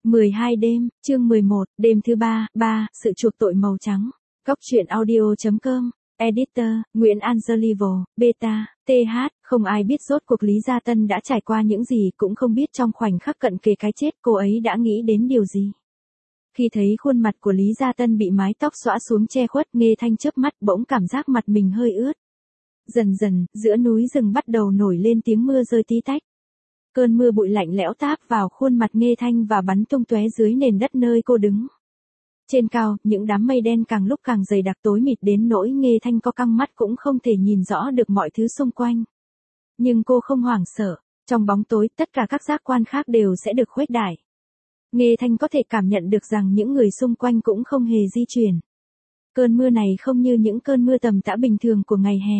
12 đêm, chương 11, đêm thứ 3, sự chuộc tội màu trắng. Góc truyện audio.com, Editor, Nguyễn Angelivo, Beta, TH, không ai biết rốt cuộc Lý Gia Tân đã trải qua những gì, cũng không biết trong khoảnh khắc cận kề cái chết cô ấy đã nghĩ đến điều gì. Khi thấy khuôn mặt của Lý Gia Tân bị mái tóc xõa xuống che khuất, Nghê Thanh chớp mắt bỗng cảm giác mặt mình hơi ướt. Dần dần, giữa núi rừng bắt đầu nổi lên tiếng mưa rơi tí tách. Cơn mưa bụi lạnh lẽo táp vào khuôn mặt Nghê Thanh và bắn tung tóe dưới nền đất nơi cô đứng. Trên cao, những đám mây đen càng lúc càng dày đặc tối mịt đến nỗi Nghê Thanh có căng mắt cũng không thể nhìn rõ được mọi thứ xung quanh. Nhưng cô không hoảng sợ, trong bóng tối tất cả các giác quan khác đều sẽ được khuếch đại. Nghê Thanh có thể cảm nhận được rằng những người xung quanh cũng không hề di chuyển. Cơn mưa này không như những cơn mưa tầm tã bình thường của ngày hè.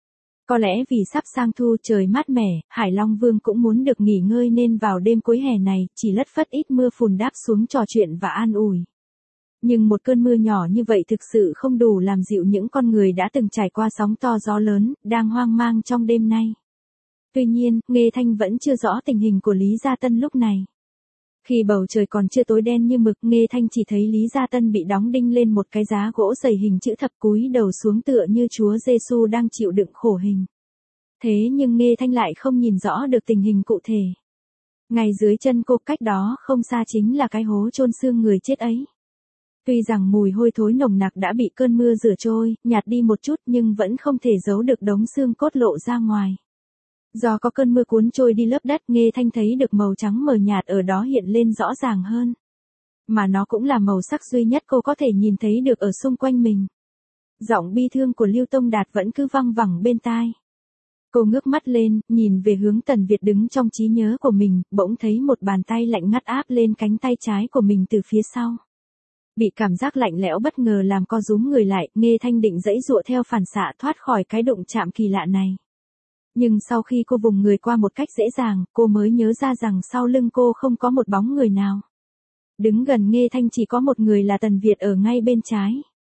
Có lẽ vì sắp sang thu trời mát mẻ, Hải Long Vương cũng muốn được nghỉ ngơi nên vào đêm cuối hè này, chỉ lất phất ít mưa phùn đáp xuống trò chuyện và an ủi. Nhưng một cơn mưa nhỏ như vậy thực sự không đủ làm dịu những con người đã từng trải qua sóng to gió lớn, đang hoang mang trong đêm nay. Tuy nhiên, Nghê Thanh vẫn chưa rõ tình hình của Lý Gia Tân lúc này. Khi bầu trời còn chưa tối đen như mực, Nghê Thanh chỉ thấy Lý Gia Tân bị đóng đinh lên một cái giá gỗ dày hình chữ thập cúi đầu xuống tựa như Chúa Giêsu đang chịu đựng khổ hình. Thế nhưng Nghê Thanh lại không nhìn rõ được tình hình cụ thể. Ngay dưới chân cô cách đó không xa chính là cái hố chôn xương người chết ấy. Tuy rằng mùi hôi thối nồng nặc đã bị cơn mưa rửa trôi, nhạt đi một chút nhưng vẫn không thể giấu được đống xương cốt lộ ra ngoài. Do có cơn mưa cuốn trôi đi lớp đất, Nghê Thanh thấy được màu trắng mờ nhạt ở đó hiện lên rõ ràng hơn. Mà nó cũng là màu sắc duy nhất cô có thể nhìn thấy được ở xung quanh mình. Giọng bi thương của Lưu Tông Đạt vẫn cứ văng vẳng bên tai. Cô ngước mắt lên, nhìn về hướng Tần Việt đứng trong trí nhớ của mình, bỗng thấy một bàn tay lạnh ngắt áp lên cánh tay trái của mình từ phía sau. Bị cảm giác lạnh lẽo bất ngờ làm co rúm người lại, Nghê Thanh định giãy giụa theo phản xạ thoát khỏi cái đụng chạm kỳ lạ này. Nhưng sau khi cô vùng người qua một cách dễ dàng, cô mới nhớ ra rằng sau lưng cô không có một bóng người nào. Đứng gần Nghê Thanh chỉ có một người là Tần Việt ở ngay bên trái.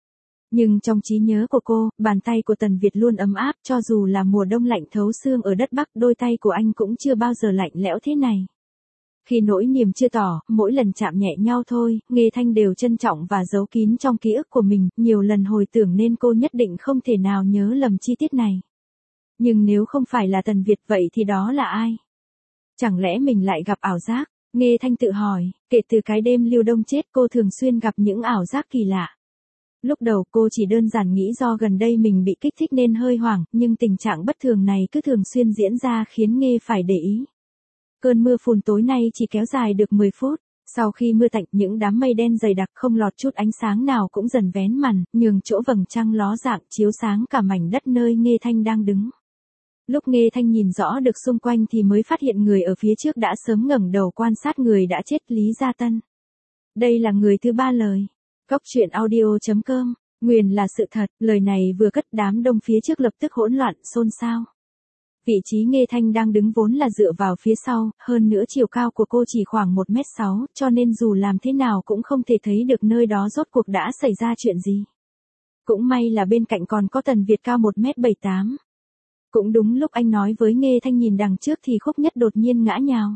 Nhưng trong trí nhớ của cô, bàn tay của Tần Việt luôn ấm áp, cho dù là mùa đông lạnh thấu xương ở đất Bắc, đôi tay của anh cũng chưa bao giờ lạnh lẽo thế này. Khi nỗi niềm chưa tỏ, mỗi lần chạm nhẹ nhau thôi, Nghê Thanh đều trân trọng và giấu kín trong ký ức của mình, nhiều lần hồi tưởng nên cô nhất định không thể nào nhớ lầm chi tiết này. Nhưng nếu không phải là Tần Việt vậy thì đó là ai? Chẳng lẽ mình lại gặp ảo giác? Nghê Thanh tự hỏi, kể từ cái đêm Lưu Đông chết cô thường xuyên gặp những ảo giác kỳ lạ. Lúc đầu cô chỉ đơn giản nghĩ do gần đây mình bị kích thích nên hơi hoảng, nhưng tình trạng bất thường này cứ thường xuyên diễn ra khiến Nghê phải để ý. Cơn mưa phùn tối nay chỉ kéo dài được 10 phút. Sau khi mưa tạnh, những đám mây đen dày đặc không lọt chút ánh sáng nào cũng dần vén màn, nhường chỗ vầng trăng ló dạng chiếu sáng cả mảnh đất nơi Nghê Thanh đang đứng. Lúc Nghê Thanh nhìn rõ được xung quanh thì mới phát hiện người ở phía trước đã sớm ngẩng đầu quan sát người đã chết, Lý Gia Tân. Đây là người thứ ba lời. Góc truyện audio.com, nguyền là sự thật, lời này vừa cất đám đông phía trước lập tức hỗn loạn, xôn xao. Vị trí Nghê Thanh đang đứng vốn là dựa vào phía sau, hơn nữa chiều cao của cô chỉ khoảng 1m6, cho nên dù làm thế nào cũng không thể thấy được nơi đó rốt cuộc đã xảy ra chuyện gì. Cũng may là bên cạnh còn có Tần Việt cao 1m78. Cũng đúng lúc anh nói với Nghê Thanh nhìn đằng trước thì Khúc Nhất đột nhiên ngã nhào.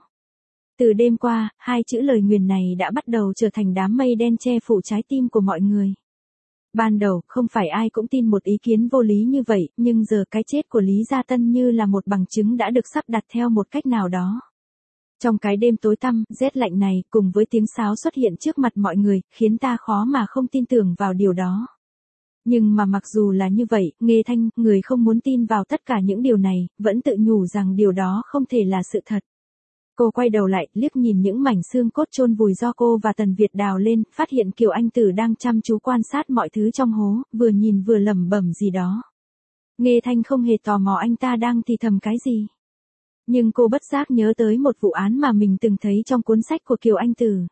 Từ đêm qua, hai chữ lời nguyền này đã bắt đầu trở thành đám mây đen che phủ trái tim của mọi người. Ban đầu, không phải ai cũng tin một ý kiến vô lý như vậy, nhưng giờ cái chết của Lý Gia Tân như là một bằng chứng đã được sắp đặt theo một cách nào đó. Trong cái đêm tối tăm, rét lạnh này, cùng với tiếng sáo xuất hiện trước mặt mọi người, khiến ta khó mà không tin tưởng vào điều đó. Nhưng mà mặc dù là như vậy, Nghê Thanh, người không muốn tin vào tất cả những điều này, vẫn tự nhủ rằng điều đó không thể là sự thật. Cô quay đầu lại, liếc nhìn những mảnh xương cốt chôn vùi do cô và Tần Việt đào lên, phát hiện Kiều Anh Tử đang chăm chú quan sát mọi thứ trong hố, vừa nhìn vừa lẩm bẩm gì đó. Nghê Thanh không hề tò mò anh ta đang thì thầm cái gì. Nhưng cô bất giác nhớ tới một vụ án mà mình từng thấy trong cuốn sách của Kiều Anh Tử.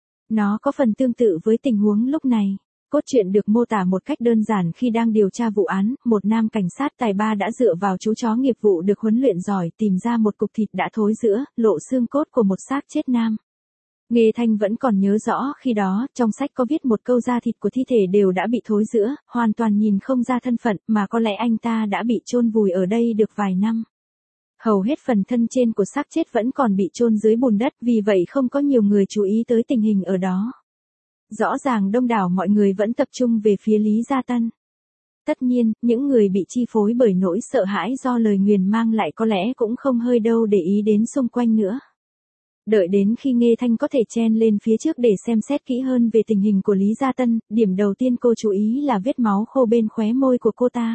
Nó có phần tương tự với tình huống lúc này. Cốt truyện được mô tả một cách đơn giản khi đang điều tra vụ án, một nam cảnh sát tài ba đã dựa vào chú chó nghiệp vụ được huấn luyện giỏi tìm ra một cục thịt đã thối rữa, lộ xương cốt của một xác chết nam. Nghê Thanh vẫn còn nhớ rõ khi đó, trong sách có viết một câu da thịt của thi thể đều đã bị thối rữa, hoàn toàn nhìn không ra thân phận, mà có lẽ anh ta đã bị chôn vùi ở đây được vài năm. Hầu hết phần thân trên của xác chết vẫn còn bị chôn dưới bùn đất, vì vậy không có nhiều người chú ý tới tình hình ở đó. Rõ ràng đông đảo mọi người vẫn tập trung về phía Lý Gia Tân. Tất nhiên, những người bị chi phối bởi nỗi sợ hãi do lời nguyền mang lại có lẽ cũng không hơi đâu để ý đến xung quanh nữa. Đợi đến khi Nghê Thanh có thể chen lên phía trước để xem xét kỹ hơn về tình hình của Lý Gia Tân, điểm đầu tiên cô chú ý là vết máu khô bên khóe môi của cô ta.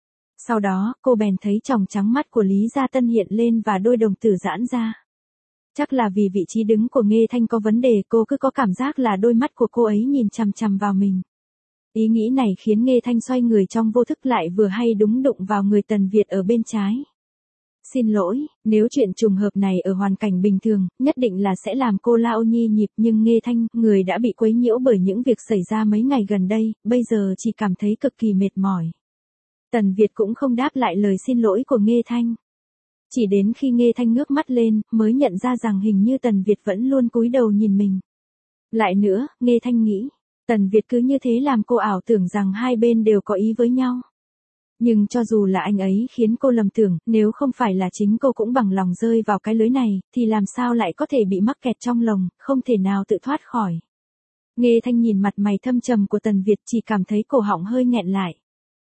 Sau đó, cô bèn thấy tròng trắng mắt của Lý Gia Tân hiện lên và đôi đồng tử giãn ra. Chắc là vì vị trí đứng của Nghê Thanh có vấn đề, cô cứ có cảm giác là đôi mắt của cô ấy nhìn chằm chằm vào mình. Ý nghĩ này khiến Nghê Thanh xoay người trong vô thức, lại vừa hay đúng đụng vào người Tần Việt ở bên trái. Xin lỗi, nếu chuyện trùng hợp này ở hoàn cảnh bình thường, nhất định là sẽ làm cô lao nhi nhịp, nhưng Nghê Thanh, người đã bị quấy nhiễu bởi những việc xảy ra mấy ngày gần đây, bây giờ chỉ cảm thấy cực kỳ mệt mỏi. Tần Việt cũng không đáp lại lời xin lỗi của Nghê Thanh. Chỉ đến khi Nghê Thanh ngước mắt lên, mới nhận ra rằng hình như Tần Việt vẫn luôn cúi đầu nhìn mình. Lại nữa, Nghê Thanh nghĩ, Tần Việt cứ như thế làm cô ảo tưởng rằng hai bên đều có ý với nhau. Nhưng cho dù là anh ấy khiến cô lầm tưởng, nếu không phải là chính cô cũng bằng lòng rơi vào cái lưới này, thì làm sao lại có thể bị mắc kẹt trong lồng, không thể nào tự thoát khỏi. Nghê Thanh nhìn mặt mày thâm trầm của Tần Việt, chỉ cảm thấy cổ họng hơi nghẹn lại.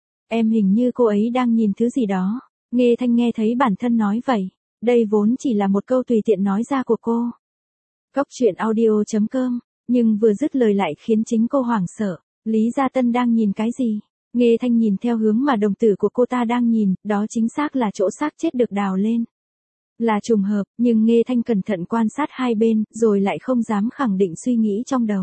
Em hình như cô ấy đang nhìn thứ gì đó. Nghê Thanh nghe thấy bản thân nói vậy. Đây vốn chỉ là một câu tùy tiện nói ra của cô. Cốc truyện audio.com. Nhưng vừa dứt lời lại khiến chính cô hoảng sợ. Lý Gia Tân đang nhìn cái gì? Nghê Thanh nhìn theo hướng mà đồng tử của cô ta đang nhìn, đó chính xác là chỗ xác chết được đào lên. Là trùng hợp, nhưng Nghê Thanh cẩn thận quan sát hai bên, rồi lại không dám khẳng định suy nghĩ trong đầu.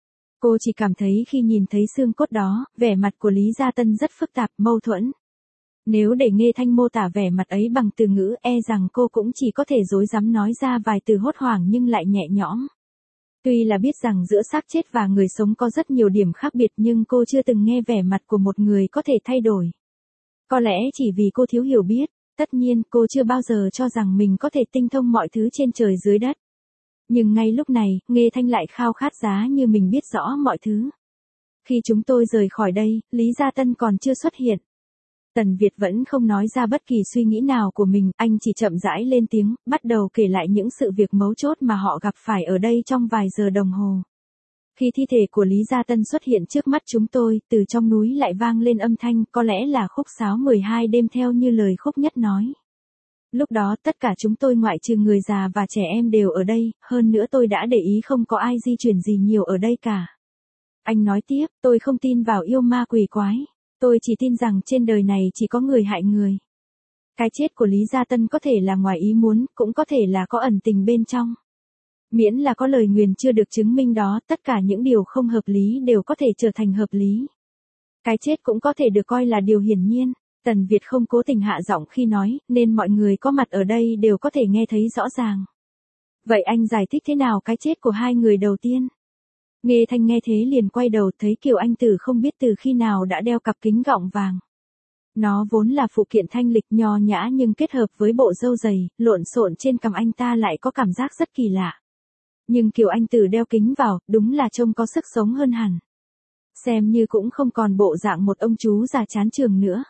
Cô chỉ cảm thấy khi nhìn thấy xương cốt đó, vẻ mặt của Lý Gia Tân rất phức tạp, mâu thuẫn. Nếu để Nghê Thanh mô tả vẻ mặt ấy bằng từ ngữ, rằng cô cũng chỉ có thể rối rắm nói ra vài từ hốt hoảng nhưng lại nhẹ nhõm. Tuy là biết rằng giữa xác chết và người sống có rất nhiều điểm khác biệt, nhưng cô chưa từng nghe vẻ mặt của một người có thể thay đổi. Có lẽ chỉ vì cô thiếu hiểu biết, tất nhiên cô chưa bao giờ cho rằng mình có thể tinh thông mọi thứ trên trời dưới đất. Nhưng ngay lúc này, Nghê Thanh lại khao khát giá như mình biết rõ mọi thứ. Khi chúng tôi rời khỏi đây, Lý Gia Tân còn chưa xuất hiện. Tần Việt vẫn không nói ra bất kỳ suy nghĩ nào của mình, anh chỉ chậm rãi lên tiếng, bắt đầu kể lại những sự việc mấu chốt mà họ gặp phải ở đây trong vài giờ đồng hồ. Khi thi thể của Lý Gia Tân xuất hiện trước mắt chúng tôi, từ trong núi lại vang lên âm thanh, có lẽ là khúc sáo 12 đêm theo như lời Khúc Nhất nói. Lúc đó tất cả chúng tôi ngoại trừ người già và trẻ em đều ở đây, hơn nữa tôi đã để ý không có ai di chuyển gì nhiều ở đây cả. Anh nói tiếp, tôi không tin vào yêu ma quỷ quái. Tôi chỉ tin rằng trên đời này chỉ có người hại người. Cái chết của Lý Gia Tân có thể là ngoài ý muốn, cũng có thể là có ẩn tình bên trong. Miễn là có lời nguyền chưa được chứng minh đó, tất cả những điều không hợp lý đều có thể trở thành hợp lý. Cái chết cũng có thể được coi là điều hiển nhiên. Tần Việt không cố tình hạ giọng khi nói, nên mọi người có mặt ở đây đều có thể nghe thấy rõ ràng. Vậy anh giải thích thế nào cái chết của hai người đầu tiên? Nghê Thanh nghe thế liền quay đầu, thấy Kiều Anh Tử không biết từ khi nào đã đeo cặp kính gọng vàng. Nó vốn là phụ kiện thanh lịch nho nhã, nhưng kết hợp với bộ râu dày, lộn xộn trên cằm anh ta lại có cảm giác rất kỳ lạ. Nhưng Kiều Anh Tử đeo kính vào, đúng là trông có sức sống hơn hẳn. Xem như cũng không còn bộ dạng một ông chú già chán trường nữa.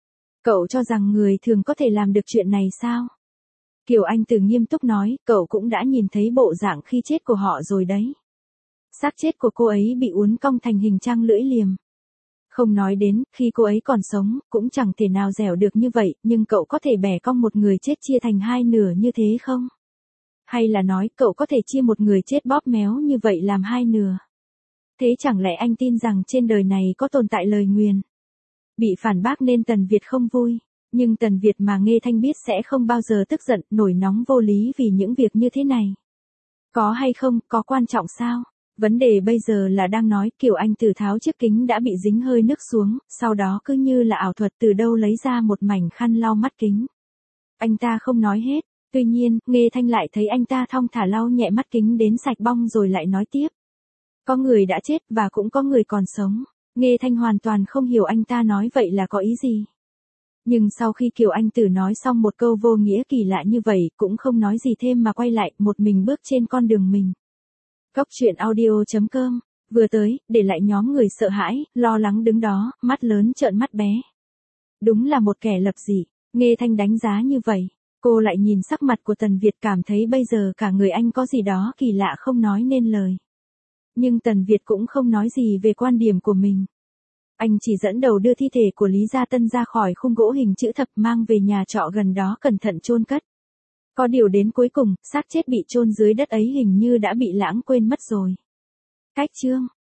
Cậu cho rằng người thường có thể làm được chuyện này sao? Kiều Anh Tử nghiêm túc nói, cậu cũng đã nhìn thấy bộ dạng khi chết của họ rồi đấy. Xác chết của cô ấy bị uốn cong thành hình trang lưỡi liềm. Không nói đến, khi cô ấy còn sống, cũng chẳng thể nào dẻo được như vậy, nhưng cậu có thể bẻ cong một người chết chia thành hai nửa như thế không? Hay là nói, cậu có thể chia một người chết bóp méo như vậy làm hai nửa? Thế chẳng lẽ anh tin rằng trên đời này có tồn tại lời nguyền? Bị phản bác nên Tần Việt không vui. Nhưng Tần Việt mà Nghê Thanh biết sẽ không bao giờ tức giận, nổi nóng vô lý vì những việc như thế này. Có hay không, có quan trọng sao? Vấn đề bây giờ là đang nói. Kiều Anh Tử tháo chiếc kính đã bị dính hơi nước xuống, sau đó cứ như là ảo thuật từ đâu lấy ra một mảnh khăn lau mắt kính. Anh ta không nói hết, tuy nhiên, Nghê Thanh lại thấy anh ta thong thả lau nhẹ mắt kính đến sạch bong rồi lại nói tiếp. Có người đã chết và cũng có người còn sống. Nghê Thanh hoàn toàn không hiểu anh ta nói vậy là có ý gì. Nhưng sau khi Kiều Anh Tử nói xong một câu vô nghĩa kỳ lạ như vậy, cũng không nói gì thêm mà quay lại, một mình bước trên con đường mình. Cốc truyện audio.com, vừa tới, để lại nhóm người sợ hãi, lo lắng đứng đó, mắt lớn trợn mắt bé. Đúng là một kẻ lập dị. Nghê Thanh đánh giá như vậy. Cô lại nhìn sắc mặt của Tần Việt cảm thấy bây giờ cả người anh có gì đó kỳ lạ không nói nên lời. Nhưng Tần Việt cũng không nói gì về quan điểm của mình. Anh chỉ dẫn đầu đưa thi thể của Lý Gia Tân ra khỏi khung gỗ hình chữ thập mang về nhà trọ gần đó cẩn thận chôn cất. Có điều đến cuối cùng, xác chết bị chôn dưới đất ấy hình như đã bị lãng quên mất rồi. Cách chương